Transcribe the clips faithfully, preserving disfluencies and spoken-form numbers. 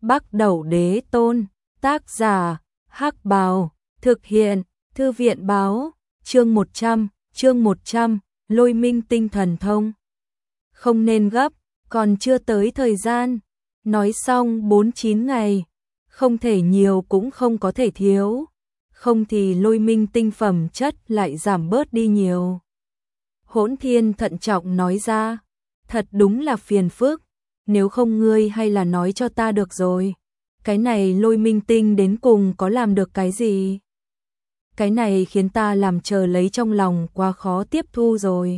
Bắc Đẩu Đế Tôn, tác giả, Hắc Bào, thực hiện, Thư viện báo, chương một trăm, chương một trăm, Lôi Minh Tinh Thần Thông. Không nên gấp, còn chưa tới thời gian, nói xong bốn chín ngày, không thể nhiều cũng không có thể thiếu, không thì Lôi Minh tinh phẩm chất lại giảm bớt đi nhiều. Hỗn Thiên thận trọng nói ra, thật đúng là phiền phức, nếu không ngươi hay là nói cho ta được rồi, cái này Lôi Minh tinh đến cùng có làm được cái gì? Cái này khiến ta làm chờ lấy trong lòng quá khó tiếp thu rồi.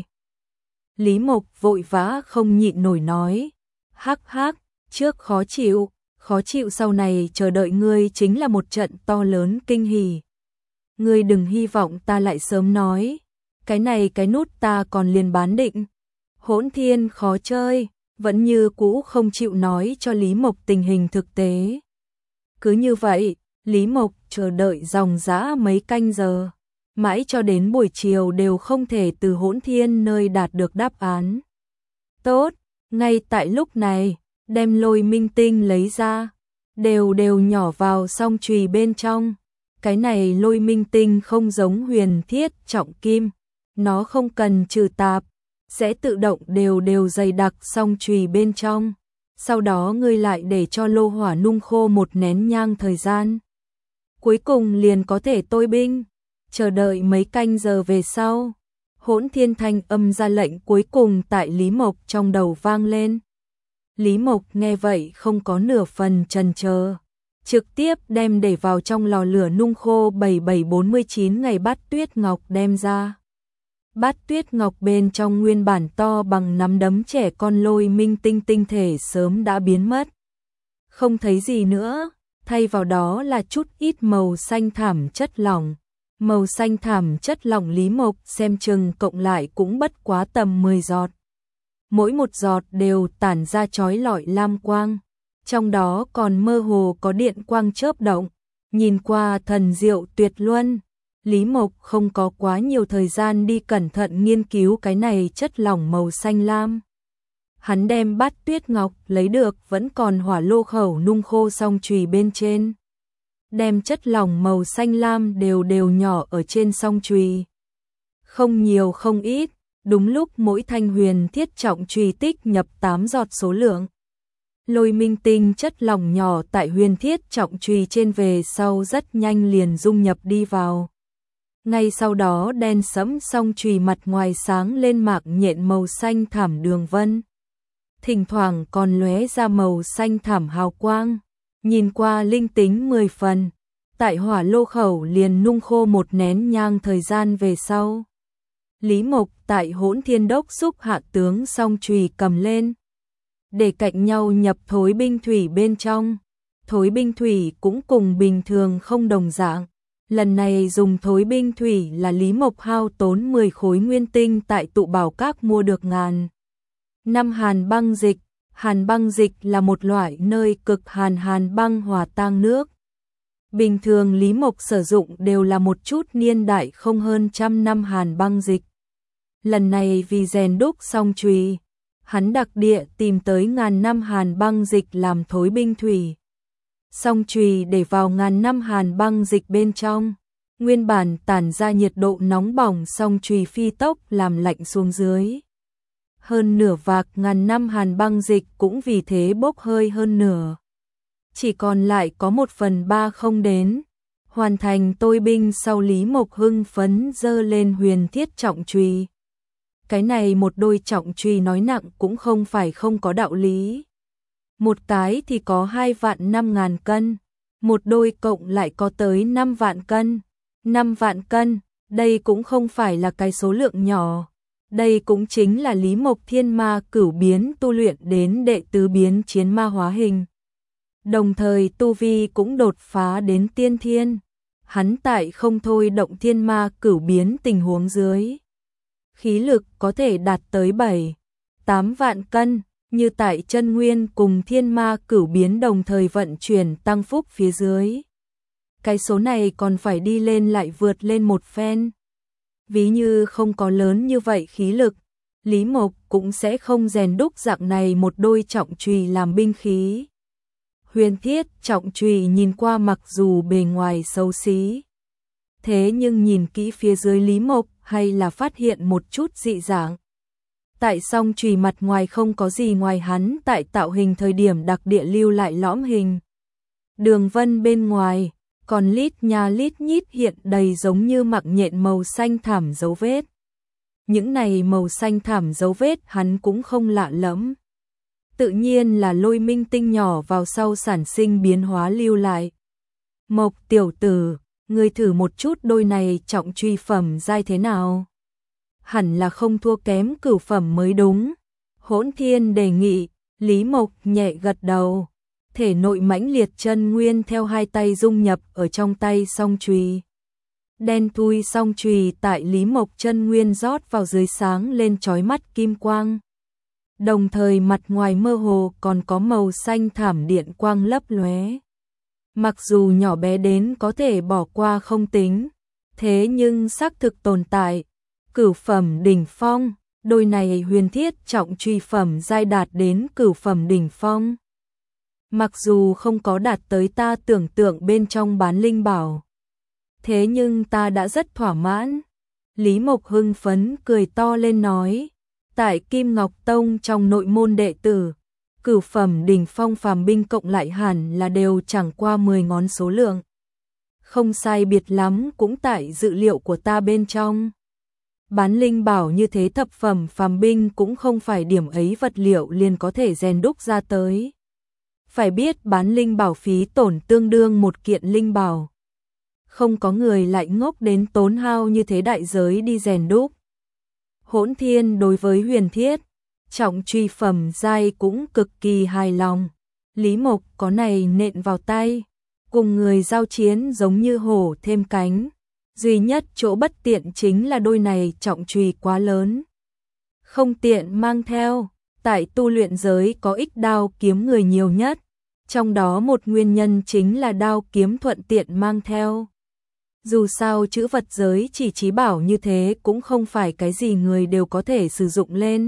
Lý Mộc vội vã không nhịn nổi nói, hắc hắc, trước khó chịu, khó chịu sau này chờ đợi ngươi chính là một trận to lớn kinh hỉ. Ngươi đừng hy vọng ta lại sớm nói, cái này cái nút ta còn liền bán định. Hỗn Thiên khó chơi, vẫn như cũ không chịu nói cho Lý Mộc tình hình thực tế. Cứ như vậy, Lý Mộc chờ đợi dòng dã mấy canh giờ, mãi cho đến buổi chiều đều không thể từ Hỗn Thiên nơi đạt được đáp án. Tốt, ngay tại lúc này, đem Lôi Minh tinh lấy ra, đều đều nhỏ vào song chùy bên trong. Cái này Lôi Minh tinh không giống Huyền Thiết Trọng Kim, nó không cần trừ tạp, sẽ tự động đều đều dày đặc song chùy bên trong. Sau đó ngươi lại để cho lô hỏa nung khô một nén nhang thời gian. Cuối cùng liền có thể tôi binh, chờ đợi mấy canh giờ về sau. Hỗn Thiên thanh âm ra lệnh cuối cùng tại Lý Mộc trong đầu vang lên. Lý Mộc nghe vậy không có nửa phần chần chờ, trực tiếp đem để vào trong lò lửa nung khô bảy bảy bốn mươi chín ngày bát tuyết ngọc đem ra. Bát tuyết ngọc bên trong nguyên bản to bằng nắm đấm trẻ con Lôi Minh tinh tinh thể sớm đã biến mất. Không thấy gì nữa, thay vào đó là chút ít màu xanh thảm chất lỏng. Màu xanh thảm chất lỏng Lý Mộc xem chừng cộng lại cũng bất quá tầm mười giọt. Mỗi một giọt đều tản ra chói lọi lam quang, trong đó còn mơ hồ có điện quang chớp động, nhìn qua thần diệu tuyệt luân. Lý Mộc không có quá nhiều thời gian đi cẩn thận nghiên cứu cái này chất lỏng màu xanh lam. Hắn đem bát tuyết ngọc lấy được vẫn còn hỏa lô khẩu nung khô song chùy bên trên. Đem chất lỏng màu xanh lam đều đều nhỏ ở trên song chùy. Không nhiều không ít, đúng lúc mỗi thanh Huyền Thiết Trọng chùy tích nhập tám giọt số lượng. Lôi Minh tinh chất lỏng nhỏ tại Huyền Thiết Trọng chùy trên về sau rất nhanh liền dung nhập đi vào. Ngay sau đó đen sẫm song chùy mặt ngoài sáng lên mạc nhện màu xanh thảm đường vân. Thỉnh thoảng còn lóe ra màu xanh thảm hào quang, nhìn qua linh tính mười phần. Tại hỏa lô khẩu liền nung khô một nén nhang thời gian về sau. Lý Mộc tại Hỗn Thiên đốc xúc hạ tướng song chùy cầm lên, để cạnh nhau nhập thối binh thủy bên trong. Thối binh thủy cũng cùng bình thường không đồng dạng. Lần này dùng thối binh thủy là Lý Mộc hao tốn mười khối nguyên tinh tại tụ bảo các mua được ngàn. Năm hàn băng dịch, hàn băng dịch là một loại nơi cực hàn hàn băng hòa tan nước. Bình thường Lý Mộc sử dụng đều là một chút niên đại không hơn trăm năm hàn băng dịch. Lần này vì rèn đúc song chùy, hắn đặc địa tìm tới ngàn năm hàn băng dịch làm thối binh thủy. Song chùy để vào ngàn năm hàn băng dịch bên trong, nguyên bản tản ra nhiệt độ nóng bỏng song chùy phi tốc làm lạnh xuống dưới. Hơn nửa vạc ngàn năm hàn băng dịch cũng vì thế bốc hơi hơn nửa. Chỉ còn lại có một phần ba không đến. Hoàn thành tôi binh sau Lý Mộc hưng phấn dơ lên Huyền Thiết Trọng chùy. Cái này một đôi trọng chùy nói nặng cũng không phải không có đạo lý. Một cái thì có hai vạn năm ngàn cân, một đôi cộng lại có tới năm vạn cân. Năm vạn cân, đây cũng không phải là cái số lượng nhỏ. Đây cũng chính là Lý Mộc thiên ma cửu biến tu luyện đến đệ tứ biến chiến ma hóa hình. Đồng thời tu vi cũng đột phá đến tiên thiên. Hắn tại không thôi động thiên ma cửu biến tình huống dưới, khí lực có thể đạt tới bảy, tám vạn cân, như tại chân nguyên cùng thiên ma cửu biến đồng thời vận chuyển tăng phúc phía dưới. Cái số này còn phải đi lên lại vượt lên một phen. Ví như không có lớn như vậy khí lực, Lý Mộc cũng sẽ không rèn đúc dạng này một đôi trọng chùy làm binh khí. Huyền thiết trọng chùy nhìn qua mặc dù bề ngoài xấu xí, thế nhưng nhìn kỹ phía dưới Lý Mộc hay là phát hiện một chút dị dạng. Tại song chùy mặt ngoài không có gì ngoài hắn tại tạo hình thời điểm đặc địa lưu lại lõm hình. Đường vân bên ngoài, còn lít nha lít nhít hiện đầy giống như mạng nhện màu xanh thảm dấu vết. Những này màu xanh thảm dấu vết hắn cũng không lạ lẫm. Tự nhiên là lôi minh tinh nhỏ vào sau sản sinh biến hóa lưu lại. Mộc tiểu tử, ngươi thử một chút đôi này trọng truy phẩm giai thế nào? Hẳn là không thua kém cửu phẩm mới đúng. Hỗn Thiên đề nghị, Lý Mộc nhẹ gật đầu. Thể nội mãnh liệt chân nguyên theo hai tay dung nhập ở trong tay song chùy. Đen thui song chùy tại Lý Mộc chân nguyên rót vào dưới sáng lên chói mắt kim quang. Đồng thời mặt ngoài mơ hồ còn có màu xanh thảm điện quang lấp lóe. Mặc dù nhỏ bé đến có thể bỏ qua không tính, thế nhưng xác thực tồn tại. Cửu phẩm đỉnh phong, đôi này huyền thiết trọng truy phẩm giai đạt đến cửu phẩm đỉnh phong. Mặc dù không có đạt tới ta tưởng tượng bên trong bán linh bảo, thế nhưng ta đã rất thỏa mãn. Lý Mộc hưng phấn cười to lên nói, tại Kim Ngọc Tông trong nội môn đệ tử, cửu phẩm đỉnh phong phàm binh cộng lại hẳn là đều chẳng qua mười ngón số lượng. Không sai biệt lắm cũng tại dự liệu của ta bên trong. Bán linh bảo như thế thập phẩm phàm binh cũng không phải điểm ấy vật liệu liền có thể rèn đúc ra tới. Phải biết bán linh bảo phí tổn tương đương một kiện linh bảo. Không có người lại ngốc đến tốn hao như thế đại giới đi rèn đúc. Hỗn Thiên đối với huyền thiết trọng truy phẩm giai cũng cực kỳ hài lòng. Lý Mộc có này nện vào tay, cùng người giao chiến giống như hổ thêm cánh. Duy nhất chỗ bất tiện chính là đôi này trọng truy quá lớn, không tiện mang theo. Tại tu luyện giới có ích đao kiếm người nhiều nhất, trong đó một nguyên nhân chính là đao kiếm thuận tiện mang theo. Dù sao chữ vật giới chỉ trí bảo như thế cũng không phải cái gì người đều có thể sử dụng lên.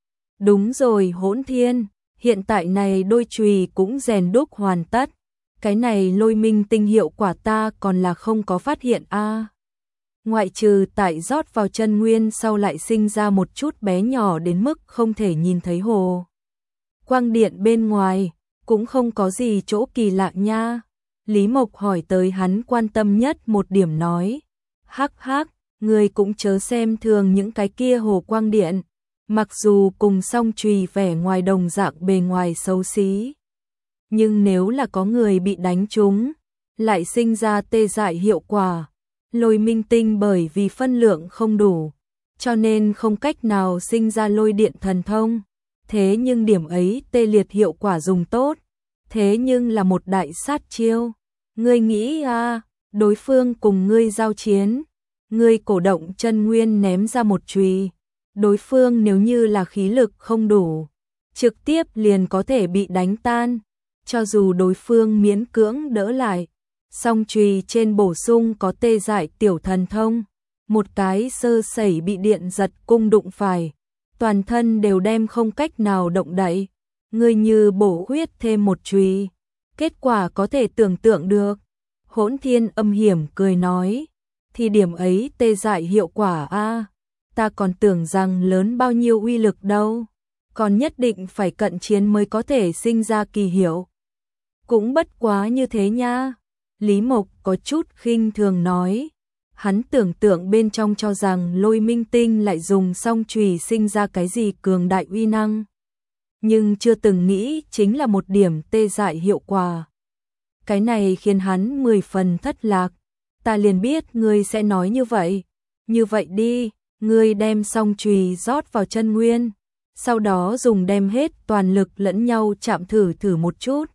Đúng rồi Hỗn Thiên, hiện tại này đôi chùy cũng rèn đúc hoàn tất. Cái này lôi minh tinh hiệu quả ta còn là không có phát hiện a. À. Ngoại trừ tại rót vào chân nguyên sau lại sinh ra một chút bé nhỏ đến mức không thể nhìn thấy hồ quang điện bên ngoài, cũng không có gì chỗ kỳ lạ nha. Lý Mộc hỏi tới hắn quan tâm nhất một điểm nói, hắc hắc, người cũng chớ xem thường những cái kia hồ quang điện, mặc dù cùng song chùy vẻ ngoài đồng dạng bề ngoài xấu xí, nhưng nếu là có người bị đánh trúng, lại sinh ra tê dại hiệu quả. Lôi minh tinh bởi vì phân lượng không đủ, cho nên không cách nào sinh ra lôi điện thần thông. Thế nhưng điểm ấy tê liệt hiệu quả dùng tốt, thế nhưng là một đại sát chiêu. Ngươi nghĩ à, đối phương cùng ngươi giao chiến, ngươi cổ động chân nguyên ném ra một chùy, đối phương nếu như là khí lực không đủ, trực tiếp liền có thể bị đánh tan. Cho dù đối phương miễn cưỡng đỡ lại, song chùy trên bổ sung có tê dại tiểu thần thông, một cái sơ sẩy bị điện giật cung đụng phải, toàn thân đều đem không cách nào động đậy. Ngươi như bổ huyết thêm một chùy, kết quả có thể tưởng tượng được. Hỗn Thiên âm hiểm cười nói, thì điểm ấy tê dại hiệu quả a, à, ta còn tưởng rằng lớn bao nhiêu uy lực đâu, còn nhất định phải cận chiến mới có thể sinh ra kỳ hiệu. Cũng bất quá như thế nha. Lý Mộc có chút khinh thường nói, hắn tưởng tượng bên trong cho rằng lôi minh tinh lại dùng song chùy sinh ra cái gì cường đại uy năng, nhưng chưa từng nghĩ chính là một điểm tê dại hiệu quả. Cái này khiến hắn mười phần thất lạc. Ta liền biết ngươi sẽ nói như vậy. Như vậy đi, ngươi đem song chùy rót vào chân nguyên, sau đó dùng đem hết toàn lực lẫn nhau chạm thử thử một chút.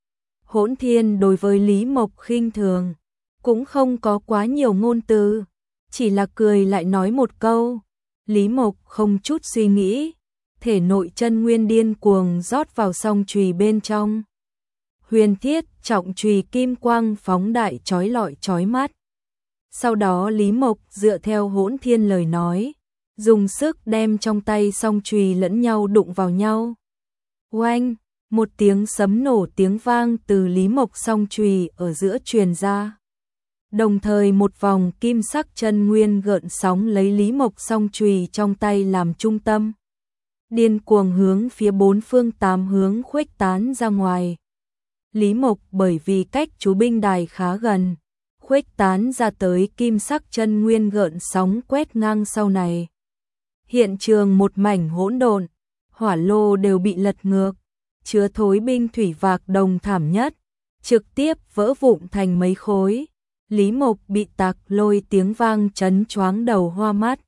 Hỗn Thiên đối với Lý Mộc khinh thường, cũng không có quá nhiều ngôn từ, chỉ là cười lại nói một câu. Lý Mộc không chút suy nghĩ, thể nội chân nguyên điên cuồng rót vào song chùy bên trong. Huyền thiết trọng chùy kim quang phóng đại chói lọi chói mắt. Sau đó Lý Mộc dựa theo Hỗn Thiên lời nói, dùng sức đem trong tay song chùy lẫn nhau đụng vào nhau. Oanh, Một tiếng sấm nổ tiếng vang từ Lý Mộc song chùy ở giữa truyền ra. Đồng thời một vòng kim sắc chân nguyên gợn sóng lấy Lý Mộc song chùy trong tay làm trung tâm. Điên cuồng hướng phía bốn phương tám hướng khuếch tán ra ngoài. Lý Mộc bởi vì cách chú binh đài khá gần, khuếch tán ra tới kim sắc chân nguyên gợn sóng quét ngang sau này. Hiện trường một mảnh hỗn độn, hỏa lô đều bị lật ngược, chứa thối binh thủy vạc đồng thảm nhất, trực tiếp vỡ vụn thành mấy khối. Lý Mộc bị tạc lôi tiếng vang chấn choáng đầu hoa mắt.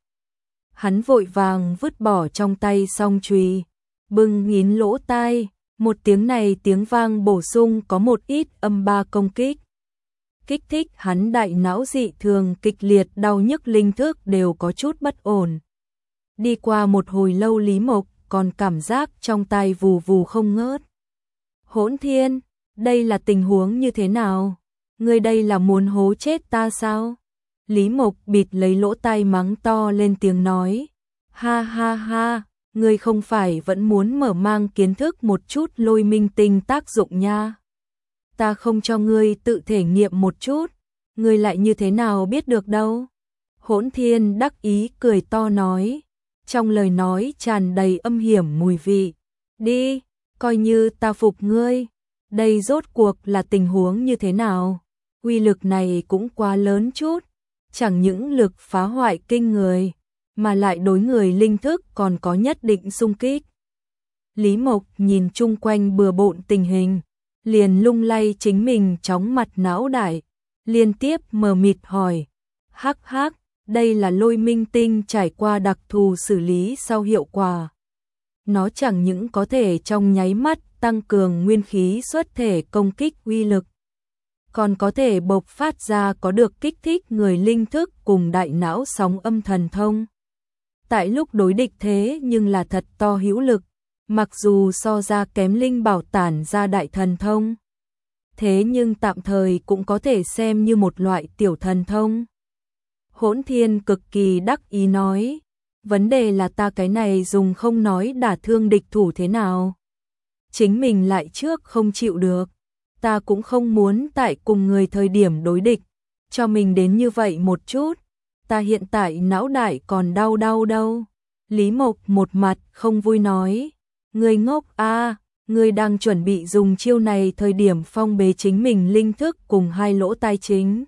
Hắn vội vàng vứt bỏ trong tay song chùy, bưng nghín lỗ tai, một tiếng này tiếng vang bổ sung có một ít âm ba công kích. Kích thích hắn đại não dị thường kịch liệt đau nhức linh thức đều có chút bất ổn. Đi qua một hồi lâu Lý Mộc còn cảm giác trong tai vù vù không ngớt. Hỗn Thiên, đây là tình huống như thế nào? Ngươi đây là muốn hố chết ta sao? Lý Mộc bịt lấy lỗ tai mắng to lên tiếng nói. Ha ha ha, ngươi không phải vẫn muốn mở mang kiến thức một chút lôi minh tinh tác dụng nha. Ta không cho ngươi tự thể nghiệm một chút, ngươi lại như thế nào biết được đâu. Hỗn Thiên đắc ý cười to nói, trong lời nói tràn đầy âm hiểm mùi vị. Đi, coi như ta phục ngươi, đây rốt cuộc là tình huống như thế nào? Uy lực này cũng quá lớn chút, chẳng những lực phá hoại kinh người, mà lại đối người linh thức còn có nhất định xung kích. Lý Mộc nhìn chung quanh bừa bộn tình hình, liền lung lay chính mình chóng mặt não đại, liên tiếp mờ mịt hỏi, hắc hắc, đây là lôi minh tinh trải qua đặc thù xử lý sau hiệu quả. Nó chẳng những có thể trong nháy mắt tăng cường nguyên khí xuất thể công kích uy lực, còn có thể bộc phát ra có được kích thích người linh thức cùng đại não sóng âm thần thông. Tại lúc đối địch thế nhưng là thật to hữu lực, mặc dù so ra kém linh bảo tản ra đại thần thông. Thế nhưng tạm thời cũng có thể xem như một loại tiểu thần thông. Hỗn Thiên cực kỳ đắc ý nói, vấn đề là ta cái này dùng không nói đả thương địch thủ thế nào. Chính mình lại trước không chịu được, ta cũng không muốn tại cùng người thời điểm đối địch, cho mình đến như vậy một chút, ta hiện tại não đại còn đau đau đâu. Lý Mộc một mặt không vui nói, ngươi ngốc a, ngươi đang chuẩn bị dùng chiêu này thời điểm phong bế chính mình linh thức cùng hai lỗ tai chính.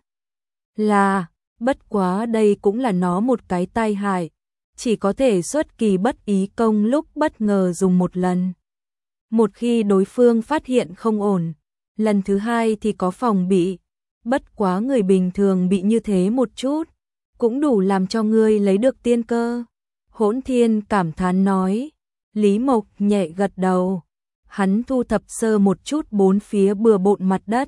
Là, bất quá đây cũng là nó một cái tai hại, chỉ có thể xuất kỳ bất ý công lúc bất ngờ dùng một lần. Một khi đối phương phát hiện không ổn, lần thứ hai thì có phòng bị, bất quá người bình thường bị như thế một chút, cũng đủ làm cho ngươi lấy được tiên cơ. Hỗn Thiên cảm thán nói. Lý Mộc nhẹ gật đầu, hắn thu thập sơ một chút bốn phía bừa bộn mặt đất.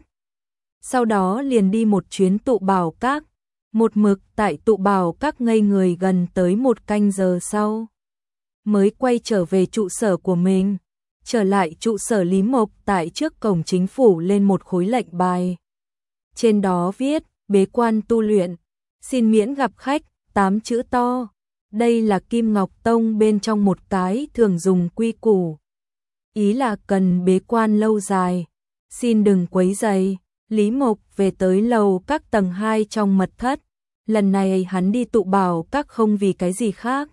Sau đó liền đi một chuyến tụ bảo các, một mực tại tụ bảo các ngây người gần tới một canh giờ sau. Mới quay trở về trụ sở của mình, trở lại trụ sở Lý Mộc tại trước cổng chính phủ lên một khối lệnh bài. Trên đó viết, bế quan tu luyện, xin miễn gặp khách, tám chữ to. Đây là Kim Ngọc Tông bên trong một cái thường dùng quy củ. Ý là cần bế quan lâu dài, xin đừng quấy rầy. Lý Mộc về tới lầu các tầng hai trong mật thất. Lần này hắn đi tụ bảo các không vì cái gì khác.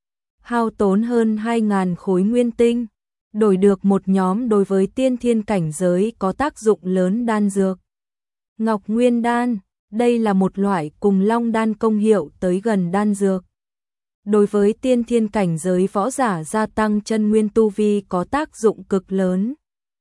Hao tốn hơn hai nghìn khối nguyên tinh, đổi được một nhóm đối với tiên thiên cảnh giới có tác dụng lớn đan dược. Ngọc Nguyên đan, đây là một loại cùng Long đan công hiệu tới gần đan dược. Đối với tiên thiên cảnh giới võ giả gia tăng chân nguyên tu vi có tác dụng cực lớn.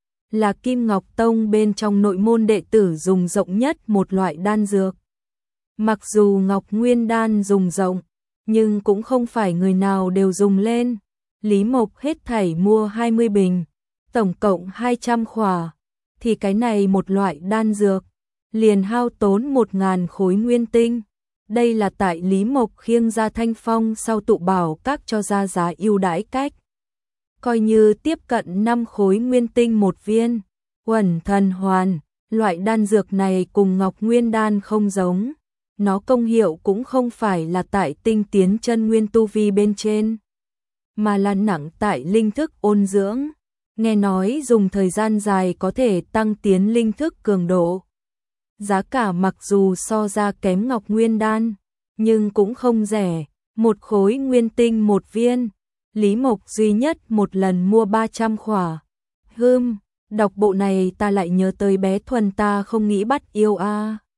Là Kim Ngọc Tông bên trong nội môn đệ tử dùng rộng nhất một loại đan dược. Mặc dù Ngọc Nguyên đan dùng rộng, nhưng cũng không phải người nào đều dùng lên. Lý Mộc hết thảy mua hai mươi bình, tổng cộng hai trăm khỏa, thì cái này một loại đan dược, liền hao tốn một nghìn khối nguyên tinh. Đây là tại Lý Mộc khiêng ra Thanh Phong sau tụ bảo các cho ra giá ưu đãi cách. Coi như tiếp cận năm khối nguyên tinh một viên. Uẩn thần hoàn, loại đan dược này cùng Ngọc Nguyên đan không giống. Nó công hiệu cũng không phải là tại tinh tiến chân nguyên tu vi bên trên, mà là nặng tại linh thức ôn dưỡng. nghe nói dùng thời gian dài có thể tăng tiến linh thức cường độ. Giá cả mặc dù so ra kém Ngọc Nguyên đan, nhưng cũng không rẻ, một khối nguyên tinh một viên. Lý Mộc duy nhất một lần mua ba trăm khỏa. Hừm, đọc bộ này ta lại nhớ tới bé Thuần ta không nghĩ bắt yêu a. À.